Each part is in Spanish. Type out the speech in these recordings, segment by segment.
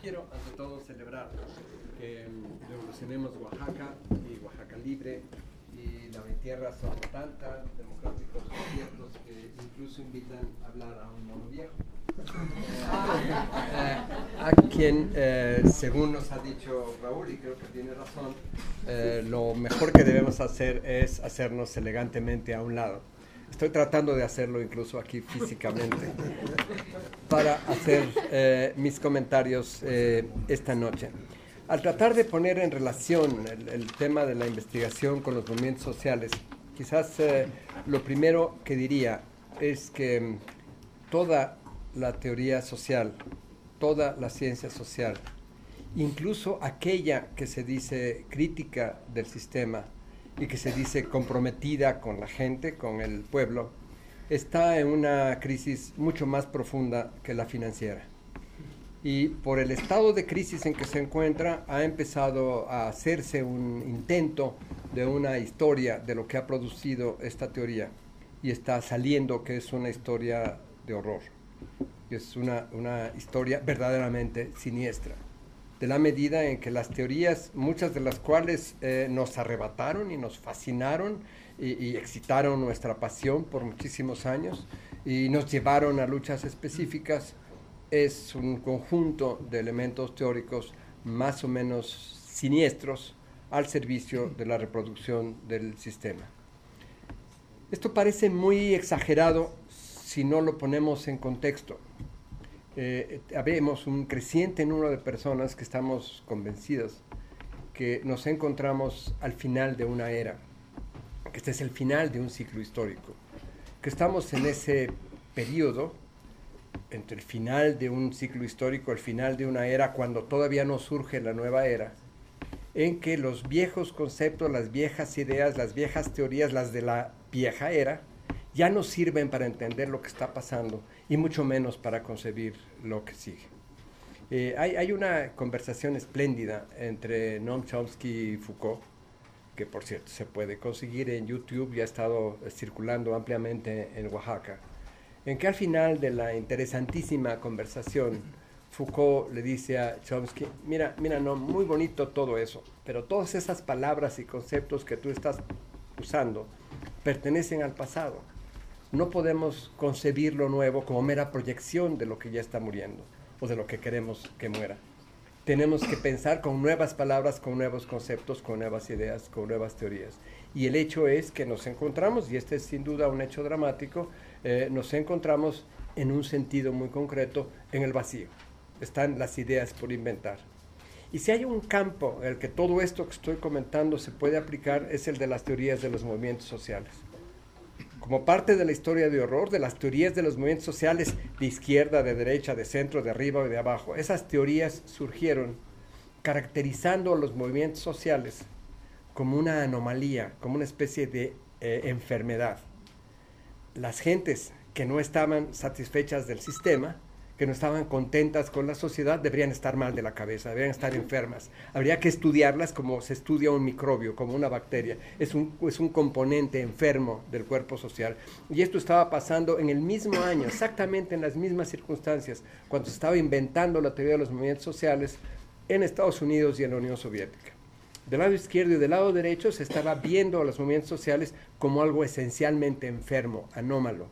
quiero ante todo celebrar que revolucionemos Oaxaca y Oaxaca libre, y la tierra son tan democráticos y abiertos que incluso invitan a hablar a un mono viejo. A quien, según nos ha dicho Raúl, y creo que tiene razón, lo mejor que debemos hacer es hacernos elegantemente a un lado. Estoy tratando de hacerlo incluso aquí físicamente para hacer mis comentarios esta noche. Al tratar de poner en relación el tema de la investigación con los movimientos sociales, quizás lo primero que diría es que toda la teoría social, toda la ciencia social, incluso aquella que se dice crítica del sistema y que se dice comprometida con la gente, con el pueblo, está en una crisis mucho más profunda que la financiera. Y por el estado de crisis en que se encuentra, ha empezado a hacerse un intento de una historia de lo que ha producido esta teoría, y está saliendo que es una historia de horror. Es una historia verdaderamente siniestra, de la medida en que las teorías, muchas de las cuales nos arrebataron y nos fascinaron y excitaron nuestra pasión por muchísimos años y nos llevaron a luchas específicas, es un conjunto de elementos teóricos más o menos siniestros al servicio de la reproducción del sistema. Esto parece muy exagerado si no lo ponemos en contexto. Habemos un creciente número de personas que estamos convencidas que nos encontramos al final de una era, que este es el final de un ciclo histórico, que estamos en ese periodo entre el final de un ciclo histórico, el final de una era, cuando todavía no surge la nueva era, en que los viejos conceptos, las viejas ideas, las viejas teorías, las de la vieja era, ya no sirven para entender lo que está pasando y mucho menos para concebir lo que sigue. Hay una conversación espléndida entre Noam Chomsky y Foucault, que por cierto se puede conseguir en YouTube y ha estado circulando ampliamente en Oaxaca, en que al final de la interesantísima conversación Foucault le dice a Chomsky: mira, no, muy bonito todo eso, pero todas esas palabras y conceptos que tú estás usando pertenecen al pasado. No podemos concebir lo nuevo como mera proyección de lo que ya está muriendo o de lo que queremos que muera. Tenemos que pensar con nuevas palabras, con nuevos conceptos, con nuevas ideas, con nuevas teorías. Y el hecho es que nos encontramos, y este es sin duda un hecho dramático, nos encontramos en un sentido muy concreto en el vacío. Están las ideas por inventar. Y si hay un campo en el que todo esto que estoy comentando se puede aplicar, es el de las teorías de los movimientos sociales. Como parte de la historia de horror, de las teorías de los movimientos sociales de izquierda, de derecha, de centro, de arriba y de abajo, esas teorías surgieron caracterizando a los movimientos sociales como una anomalía, como una especie de enfermedad. Las gentes que no estaban satisfechas del sistema, que no estaban contentas con la sociedad, deberían estar mal de la cabeza, deberían estar enfermas. Habría que estudiarlas como se estudia un microbio, como una bacteria. Es un componente enfermo del cuerpo social. Y esto estaba pasando en el mismo año, exactamente en las mismas circunstancias, cuando se estaba inventando la teoría de los movimientos sociales en Estados Unidos y en la Unión Soviética. Del lado izquierdo y del lado derecho se estaba viendo a los movimientos sociales como algo esencialmente enfermo, anómalo,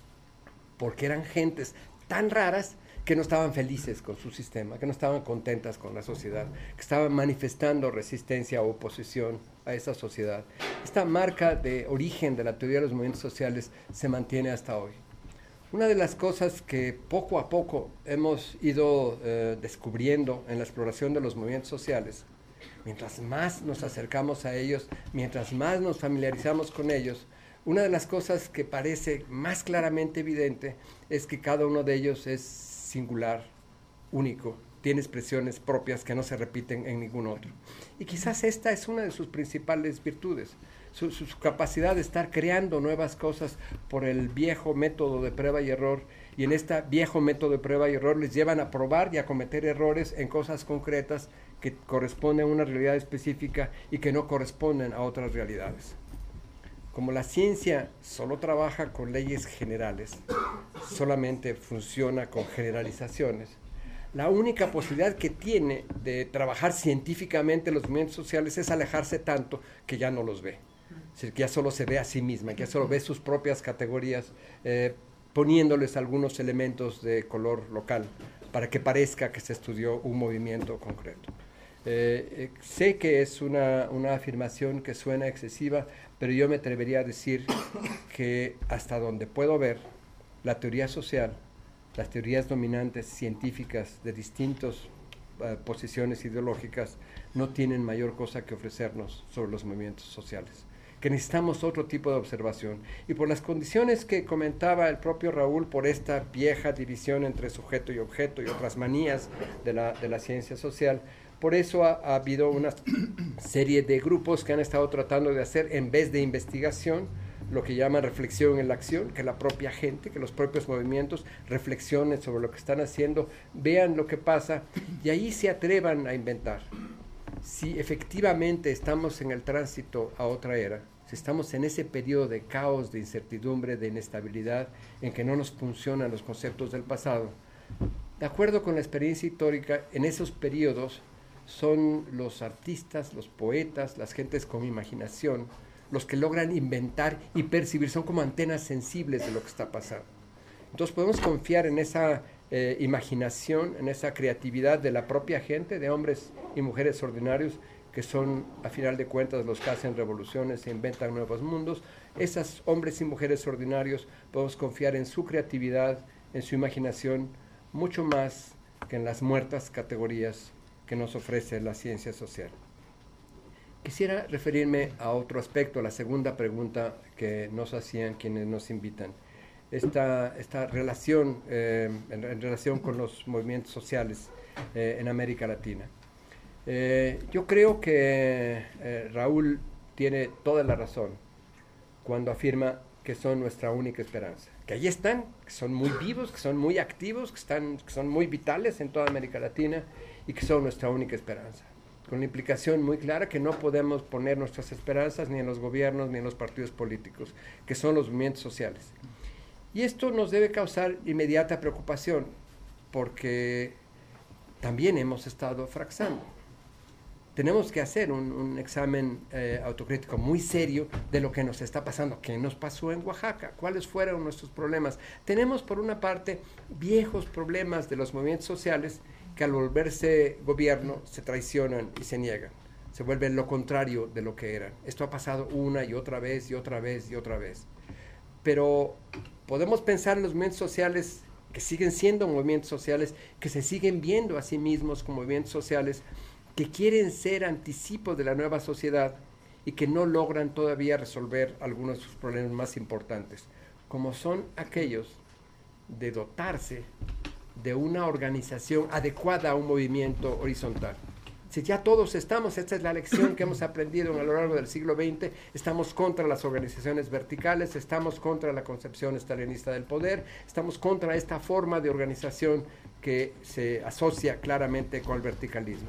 porque eran gentes tan raras que no estaban felices con su sistema, que no estaban contentas con la sociedad, que estaban manifestando resistencia o oposición a esa sociedad. Esta marca de origen de la teoría de los movimientos sociales se mantiene hasta hoy. Una de las cosas que poco a poco hemos ido descubriendo en la exploración de los movimientos sociales, mientras más nos acercamos a ellos, mientras más nos familiarizamos con ellos, una de las cosas que parece más claramente evidente es que cada uno de ellos es singular, único, tiene expresiones propias que no se repiten en ningún otro. Y quizás esta es una de sus principales virtudes, su capacidad de estar creando nuevas cosas por el viejo método de prueba y error, y en este viejo método de prueba y error les llevan a probar y a cometer errores en cosas concretas que corresponden a una realidad específica y que no corresponden a otras realidades. Como la ciencia solo trabaja con leyes generales, solamente funciona con generalizaciones, la única posibilidad que tiene de trabajar científicamente los movimientos sociales es alejarse tanto que ya no los ve. Es decir, que ya solo se ve a sí misma, que ya solo ve sus propias categorías, poniéndoles algunos elementos de color local para que parezca que se estudió un movimiento concreto. Sé que es una afirmación que suena excesiva, pero yo me atrevería a decir que hasta donde puedo ver, la teoría social, las teorías dominantes científicas de distintas posiciones ideológicas no tienen mayor cosa que ofrecernos sobre los movimientos sociales, que necesitamos otro tipo de observación. Y por las condiciones que comentaba el propio Raúl, por esta vieja división entre sujeto y objeto y otras manías de la ciencia social, por eso ha habido una serie de grupos que han estado tratando de hacer, en vez de investigación, lo que llaman reflexión en la acción, que la propia gente, que los propios movimientos reflexionen sobre lo que están haciendo, vean lo que pasa y ahí se atrevan a inventar. Si efectivamente estamos en el tránsito a otra era, si estamos en ese periodo de caos, de incertidumbre, de inestabilidad, en que no nos funcionan los conceptos del pasado, de acuerdo con la experiencia histórica, en esos periodos son los artistas, los poetas, las gentes con imaginación, los que logran inventar y percibir, son como antenas sensibles de lo que está pasando. Entonces podemos confiar en esa imaginación, en esa creatividad de la propia gente, de hombres y mujeres ordinarios, que son, a final de cuentas, los que hacen revoluciones e inventan nuevos mundos. Esos hombres y mujeres ordinarios podemos confiar en su creatividad, en su imaginación, mucho más que en las muertas categorías que nos ofrece la ciencia social. Quisiera referirme a otro aspecto, a la segunda pregunta que nos hacían quienes nos invitan. Esta relación, en relación con los movimientos sociales en América Latina. Yo creo que Raúl tiene toda la razón cuando afirma que son nuestra única esperanza. Que ahí están, que son muy vivos, que son muy activos, que son muy vitales en toda América Latina y que son nuestra única esperanza. Con la implicación muy clara que no podemos poner nuestras esperanzas ni en los gobiernos ni en los partidos políticos, que son los movimientos sociales. Y esto nos debe causar inmediata preocupación, porque también hemos estado fracasando. Tenemos que hacer un examen autocrítico muy serio de lo que nos está pasando. ¿Qué nos pasó en Oaxaca? ¿Cuáles fueron nuestros problemas? Tenemos, por una parte, viejos problemas de los movimientos sociales que al volverse gobierno se traicionan y se niegan. Se vuelven lo contrario de lo que eran. Esto ha pasado una y otra vez y otra vez y otra vez. Pero podemos pensar en los movimientos sociales que siguen siendo movimientos sociales, que se siguen viendo a sí mismos como movimientos sociales, que quieren ser anticipos de la nueva sociedad y que no logran todavía resolver algunos de sus problemas más importantes, como son aquellos de dotarse de una organización adecuada a un movimiento horizontal. Si ya todos estamos, esta es la lección que hemos aprendido a lo largo del siglo XX, estamos contra las organizaciones verticales, estamos contra la concepción estalinista del poder, estamos contra esta forma de organización que se asocia claramente con el verticalismo.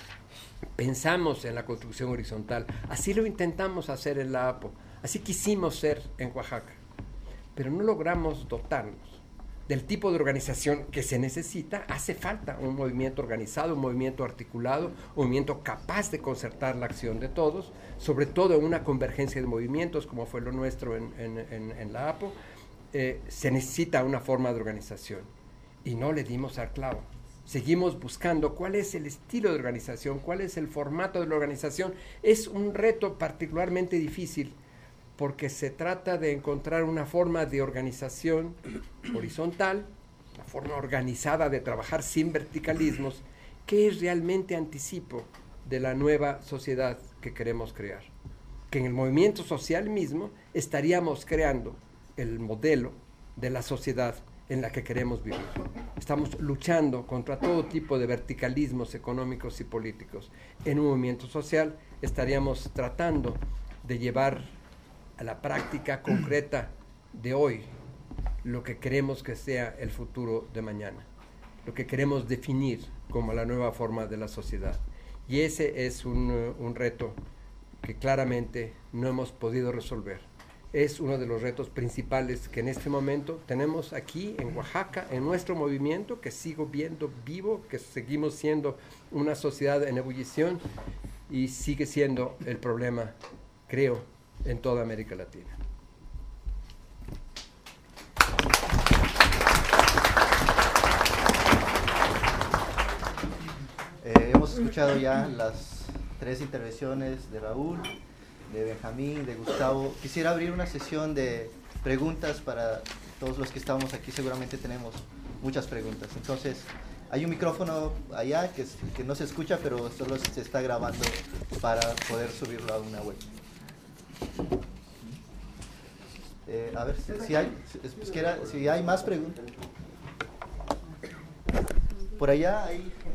Pensamos en la construcción horizontal, así lo intentamos hacer en la APO, así quisimos ser en Oaxaca, pero no logramos dotarnos del tipo de organización que se necesita. Hace falta un movimiento organizado, un movimiento articulado, un movimiento capaz de concertar la acción de todos, sobre todo en una convergencia de movimientos como fue lo nuestro en la APO. Se necesita una forma de organización y no le dimos al clavo. Seguimos buscando cuál es el estilo de organización, cuál es el formato de la organización. Es un reto particularmente difícil porque se trata de encontrar una forma de organización horizontal, una forma organizada de trabajar sin verticalismos, que es realmente anticipo de la nueva sociedad que queremos crear. Que en el movimiento social mismo estaríamos creando el modelo de la sociedad en la que queremos vivir. Estamos luchando contra todo tipo de verticalismos económicos y políticos. En un movimiento social estaríamos tratando de llevar a la práctica concreta de hoy lo que queremos que sea el futuro de mañana, lo que queremos definir como la nueva forma de la sociedad. Y ese es un reto que claramente no hemos podido resolver, es uno de los retos principales que en este momento tenemos aquí en Oaxaca, en nuestro movimiento, que sigo viendo vivo, que seguimos siendo una sociedad en ebullición y sigue siendo el problema, creo, en toda América Latina. Hemos escuchado ya las 3 intervenciones de Raúl, de Benjamín, de Gustavo. Quisiera abrir una sesión de preguntas para todos los que estamos aquí. Seguramente tenemos muchas preguntas. Entonces, hay un micrófono allá que no se escucha, pero solo se está grabando para poder subirlo a una web. A ver si hay más preguntas. Por allá hay...